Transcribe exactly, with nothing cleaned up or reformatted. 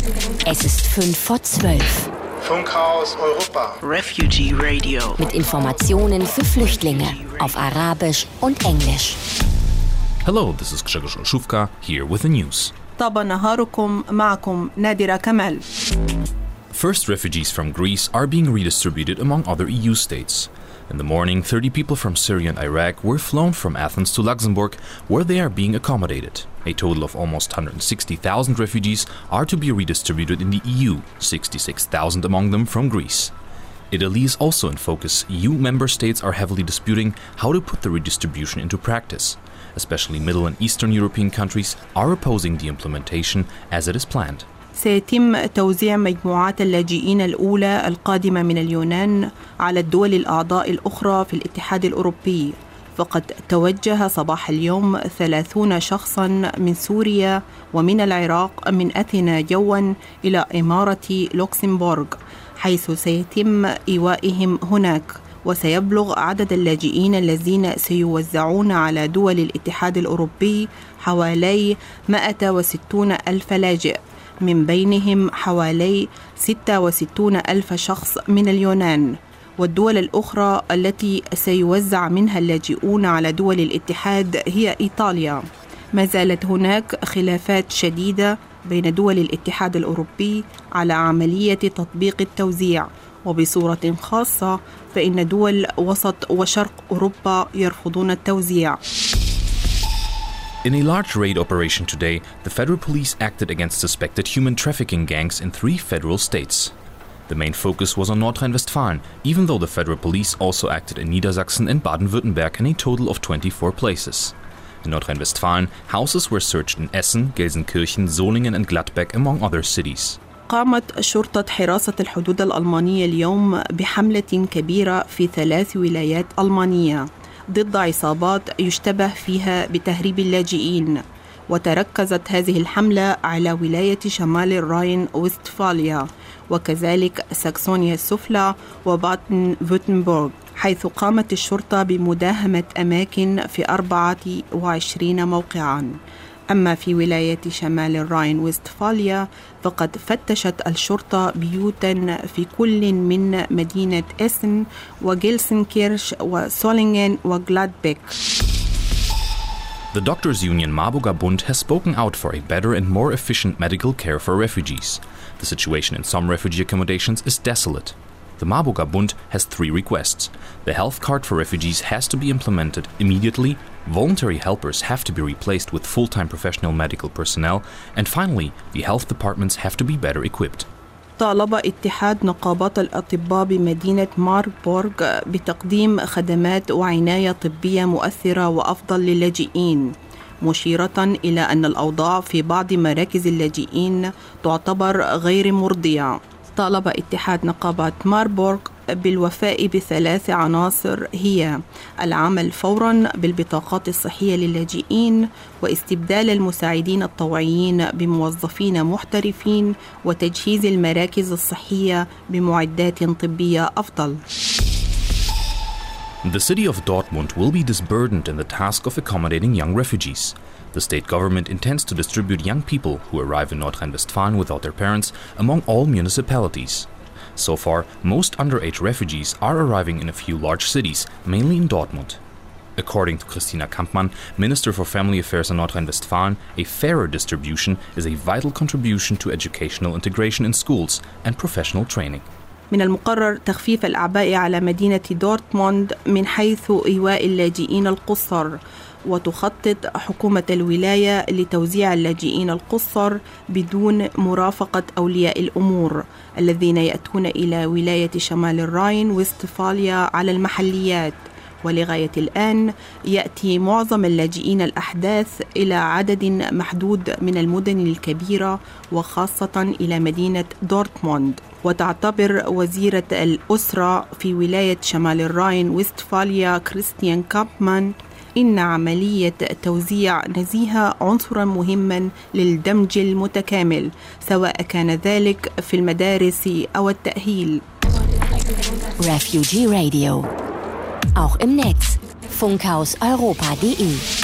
Es ist fünf vor zwölf. Funkhaus Europa. Refugee Radio. Mit Informationen für Flüchtlinge auf Arabisch und Englisch. Hello, this is Grzegorz Olszówka here with the news. طاب نهاركم معكم نادرة كمال. First refugees from Greece are being redistributed among other E U states. In the morning, thirty people from Syria and Iraq were flown from Athens to Luxembourg, where they are being accommodated. A total of almost one hundred sixty thousand refugees are to be redistributed in the E U, sixty-six thousand among them from Greece. Italy is also in focus. E U member states are heavily disputing how to put the redistribution into practice. Especially Middle and Eastern European countries are opposing the implementation as it is planned. سيتم توزيع مجموعات اللاجئين الأولى القادمة من اليونان على الدول الأعضاء الأخرى في الاتحاد الأوروبي. فقد توجه صباح اليوم ثلاثون شخصاً من سوريا ومن العراق من أثينا جواً إلى إمارة لوكسمبورغ، حيث سيتم إيوائهم هناك. وسيبلغ عدد اللاجئين الذين سيوزعون على دول الاتحاد الأوروبي حوالي مئة وستين ألف لاجئ، من بينهم حوالي ستة وستين ألف شخص من اليونان. والدول الأخرى التي سيوزع منها اللاجئون على دول الاتحاد هي إيطاليا. ما زالت هناك خلافات شديدة بين دول الاتحاد الأوروبي على عملية تطبيق التوزيع، وبصورة خاصة فإن دول وسط وشرق أوروبا يرفضون التوزيع. In a large raid operation today, the federal police acted against suspected human trafficking gangs in three federal states. The main focus was on Nordrhein-Westfalen, even though the federal police also acted in Niedersachsen and Baden-Württemberg in a total of twenty-four places. In Nordrhein-Westfalen, houses were searched in Essen, Gelsenkirchen, Solingen and Gladbeck, among other cities. قامت شرطة حراسة الحدود الألمانية اليوم بحملة كبيرة في ثلاث ولايات ألمانية ضد عصابات يشتبه فيها بتهريب اللاجئين، وتركزت هذه الحملة على ولاية شمال الراين وستفاليا وكذلك ساكسونيا السفلى وباتن فوتنبورغ، حيث قامت الشرطة بمداهمة أماكن في أربعة وعشرين موقعاً. أما في ولاية شمال الراين وستفاليا فقد فتشت الشرطة بيوتاً في كل من مدينة إسن وجيلسنكيرش وسولينغن وغلادبيك. The Doctors' Union Marburger Bund has spoken out for a better and more efficient medical care for refugees. The situation in some refugee accommodations is desolate. The Marburger Bund has three requests. The health card for refugees has to be implemented immediately, voluntary helpers have to be replaced with full-time professional medical personnel, and finally, the health departments have to be better equipped. طالب اتحاد نقابات الأطباء بمدينة ماربورغ بتقديم خدمات وعناية طبية مؤثرة وأفضل للاجئين، مشيرة إلى أن الأوضاع في بعض مراكز اللاجئين تعتبر غير مرضية. طالب اتحاد نقابات ماربورغ بالوفاء بثلاث عناصر هي العمل فوراً بالبطاقات الصحية للاجئين، واستبدال المساعدين الطوعيين بموظفين محترفين، وتجهيز المراكز الصحية بمعدات طبية أفضل. The city of Dortmund will be disburdened in the task of accommodating young refugees. The state government intends to distribute young people who arrive in Nordrhein-Westfalen without their parents among all municipalities. So far, most underage refugees are arriving in a few large cities, mainly in Dortmund. According to Christina Kampmann, Minister for Family Affairs in Nordrhein-Westfalen, a fairer distribution is a vital contribution to educational integration in schools and professional training. من المقرر تخفيف الأعباء على مدينة دورتموند من حيث إيواء اللاجئين القُصّر، وتخطط حكومة الولاية لتوزيع اللاجئين القُصّر بدون مرافقة أولياء الأمور الذين يأتون إلى ولاية شمال الراين وستفاليا على المحليات. ولغاية الآن يأتي معظم اللاجئين الأحداث إلى عدد محدود من المدن الكبيرة وخاصة إلى مدينة دورتموند. وتعتبر وزيرة الأسرة في ولاية شمال الراين وستفاليا كريستيان كامبمان إن عملية توزيع نزيهة عنصراً مهماً للدمج المتكامل، سواء كان ذلك في المدارس أو التأهيل. Refugee Radio. Auch im Netz. funkhaus europa punkt de